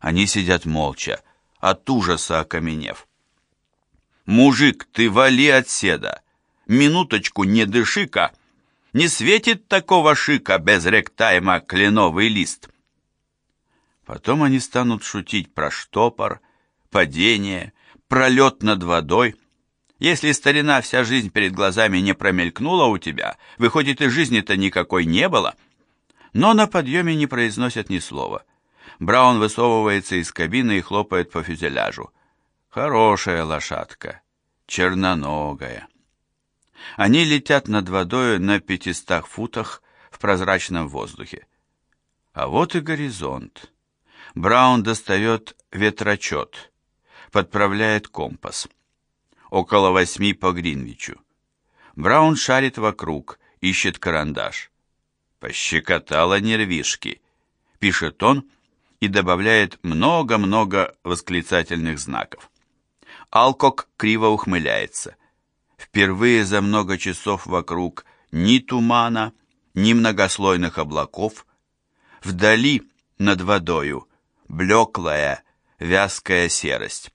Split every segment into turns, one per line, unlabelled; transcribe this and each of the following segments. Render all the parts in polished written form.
Они сидят молча, от ужаса окаменев. «Мужик, ты вали отседа! Минуточку не дыши-ка! Не светит такого шика без ректайма кленовый лист!» Потом они станут шутить про штопор, падение, пролет над водой. Если, старина, вся жизнь перед глазами не промелькнула у тебя, выходит, и жизни-то никакой не было. Но на подъеме не произносят ни слова. Браун высовывается из кабины и хлопает по фюзеляжу. Хорошая лошадка, черноногая. Они летят над водой на 500 футах в прозрачном воздухе. А вот и горизонт. Браун достает ветрочет, подправляет компас. Около 8 по Гринвичу. Браун шарит вокруг, ищет карандаш. «Пощекотало нервишки», — пишет он и добавляет много-много восклицательных знаков. Алкок криво ухмыляется. Впервые за много часов вокруг ни тумана, ни многослойных облаков. Вдали, над водою, блеклая, вязкая серость.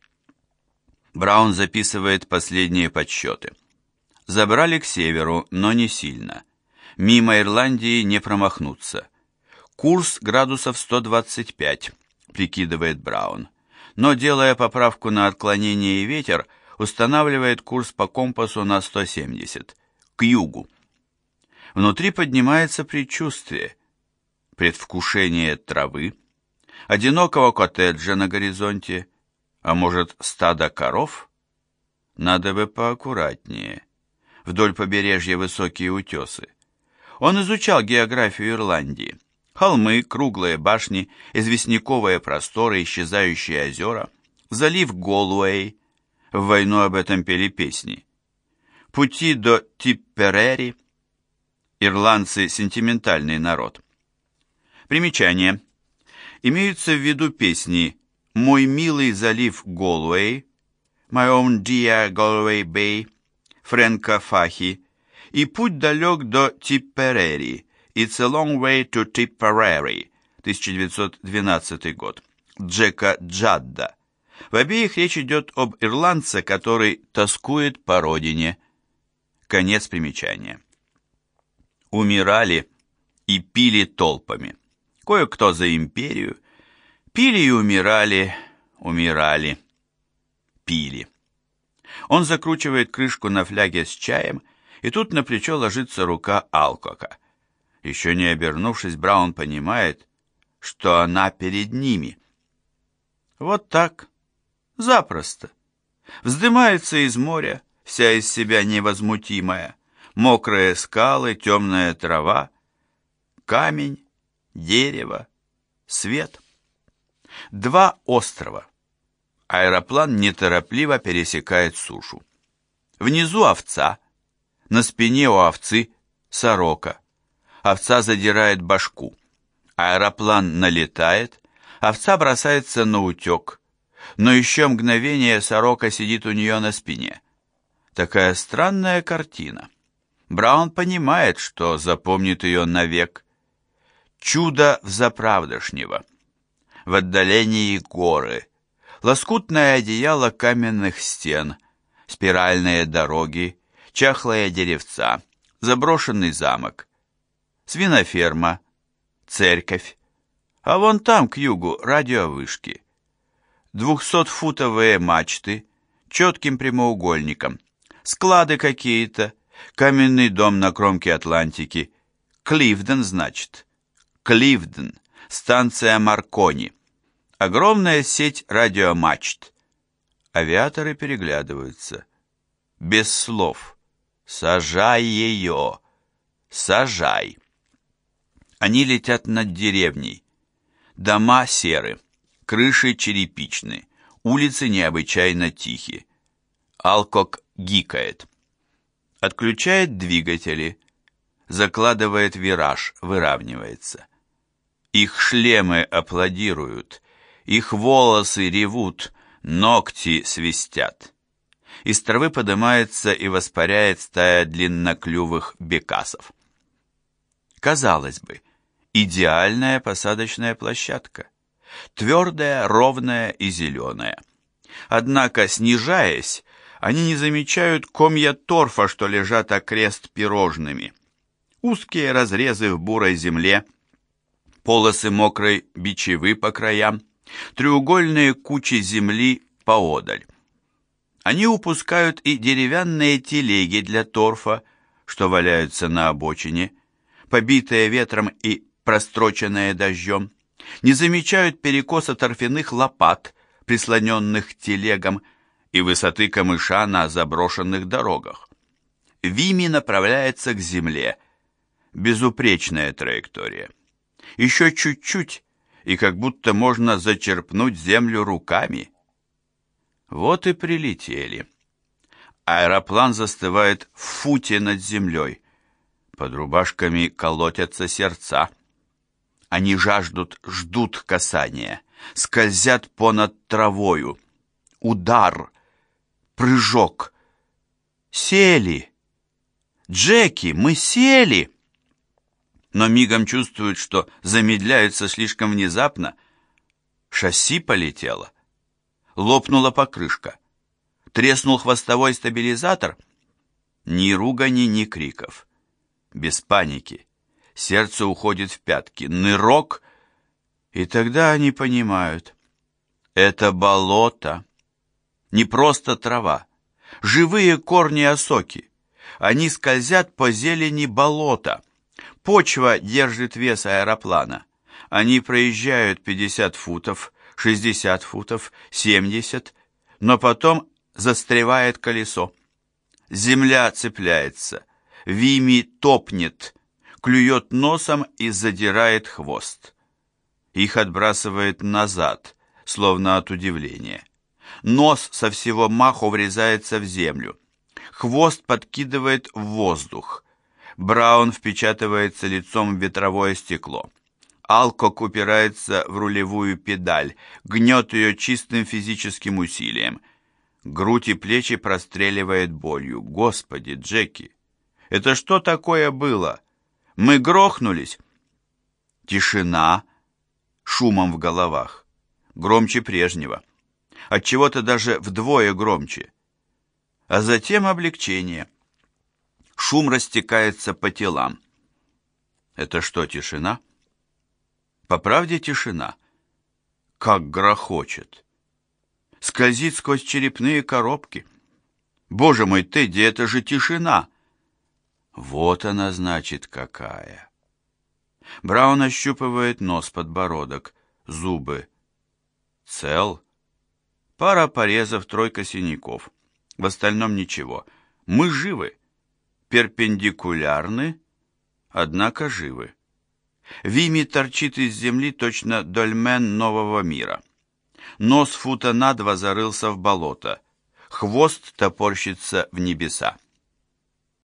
Браун записывает последние подсчеты. Забрали к северу, но не сильно. Мимо Ирландии не промахнуться. Курс градусов 125, прикидывает Браун. Но, делая поправку на отклонение и ветер, устанавливает курс по компасу на 170, к югу. Внутри поднимается предчувствие, предвкушение травы, одинокого коттеджа на горизонте, а может, стадо коров? Надо бы поаккуратнее. Вдоль побережья высокие утесы. Он изучал географию Ирландии. Холмы, круглые башни, известняковые просторы, исчезающие озера, залив Голуэй. В войну об этом пели песни. Пути до Типперери. Ирландцы – сентиментальный народ. Примечание. Имеются в виду песни «Мой милый залив Голуэй», «My own dear Galway Bay», Фрэнка Фахи и «Путь далек до Типперери», «It's a long way to Tipperary», 1912 год, Джека Джадда. В обеих речь идет об ирландце, который тоскует по родине. Конец примечания. Умирали и пили толпами. Кое-кто за империю. Пили и умирали, умирали, пили. Он закручивает крышку на фляге с чаем, и тут на плечо ложится рука Алкока. Еще не обернувшись, Браун понимает, что она перед ними. Вот так, запросто. Вздымается из моря, вся из себя невозмутимая, мокрые скалы, темная трава, камень, дерево, свет. 2 острова. Аэроплан неторопливо пересекает сушу. Внизу овца, на спине у овцы сорока. Овца задирает башку. Аэроплан налетает, овца бросается на утек. Но еще мгновение сорока сидит у нее на спине. Такая странная картина. Браун понимает, что запомнит ее навек. Чудо взаправдошнего. В отдалении горы. Лоскутное одеяло каменных стен, спиральные дороги, чахлые деревца, заброшенный замок, свиноферма, церковь, а вон там, к югу, радиовышки. 200-футовые мачты, четким прямоугольником, склады какие-то, каменный дом на кромке Атлантики. Кливден, значит. Кливден, станция Маркони. Огромная сеть радиомачт. Авиаторы переглядываются. Без слов. Сажай ее. Сажай. Они летят над деревней. Дома серы. Крыши черепичны. Улицы необычайно тихие. Алкок гикает. Отключает двигатели. Закладывает вираж, выравнивается. Их шлемы аплодируют. Их волосы ревут, ногти свистят. Из травы поднимается и воспаряет стая длинноклювых бекасов. Казалось бы, идеальная посадочная площадка. твердое, ровное и зеленое. Однако, снижаясь, они не замечают комья торфа, что лежат окрест пирожными. Узкие разрезы в бурой земле, полосы мокрой бичевы по краям, треугольные кучи земли поодаль. Они упускают и деревянные телеги для торфа, что валяются на обочине, побитые ветром и простроченные дождем, не замечают перекоса торфяных лопат, прислоненных к телегам, и высоты камыша на заброшенных дорогах. Вими направляется к земле. Безупречная траектория. Еще чуть-чуть, и как будто можно зачерпнуть землю руками. Вот и прилетели. Аэроплан застывает в футе над землей. Под рубашками колотятся сердца. Они ждут касания, скользят понад травою. Удар, прыжок. Сели. Джеки, мы сели. Но мигом чувствуют, что замедляются слишком внезапно. Шасси полетело. Лопнула покрышка. Треснул хвостовой стабилизатор. Ни ругани, ни криков. Без паники. Сердце уходит в пятки. Нырок. И тогда они понимают. Это болото. Не просто трава. Живые корни осоки. Они скользят по зелени болота. Почва держит вес аэроплана. Они проезжают 50 футов, 60 футов, 70, но потом застревает колесо. Земля цепляется. Вими топнет, клюет носом и задирает хвост. Их отбрасывает назад, словно от удивления. Нос со всего маху врезается в землю. Хвост подкидывает в воздух. Браун впечатывается лицом в ветровое стекло. Алкок упирается в рулевую педаль, гнет ее чистым физическим усилием. Грудь и плечи простреливает болью. Господи, Джеки, это что такое было? Мы грохнулись. Тишина, шумом в головах, громче прежнего. Отчего-то даже вдвое громче. А затем облегчение. Шум растекается по телам. Это что, тишина? По правде тишина. Как грохочет. Скользит сквозь черепные коробки. Боже мой, Тедди, это же тишина. Вот она, значит, какая. Браун ощупывает нос, подбородок, зубы. Цел. Пара порезов, тройка синяков. В остальном ничего. Мы живы. Перпендикулярны, однако живы. Вими торчит из земли точно дольмен нового мира. Нос фута на 2 зарылся в болото. Хвост топорщится в небеса.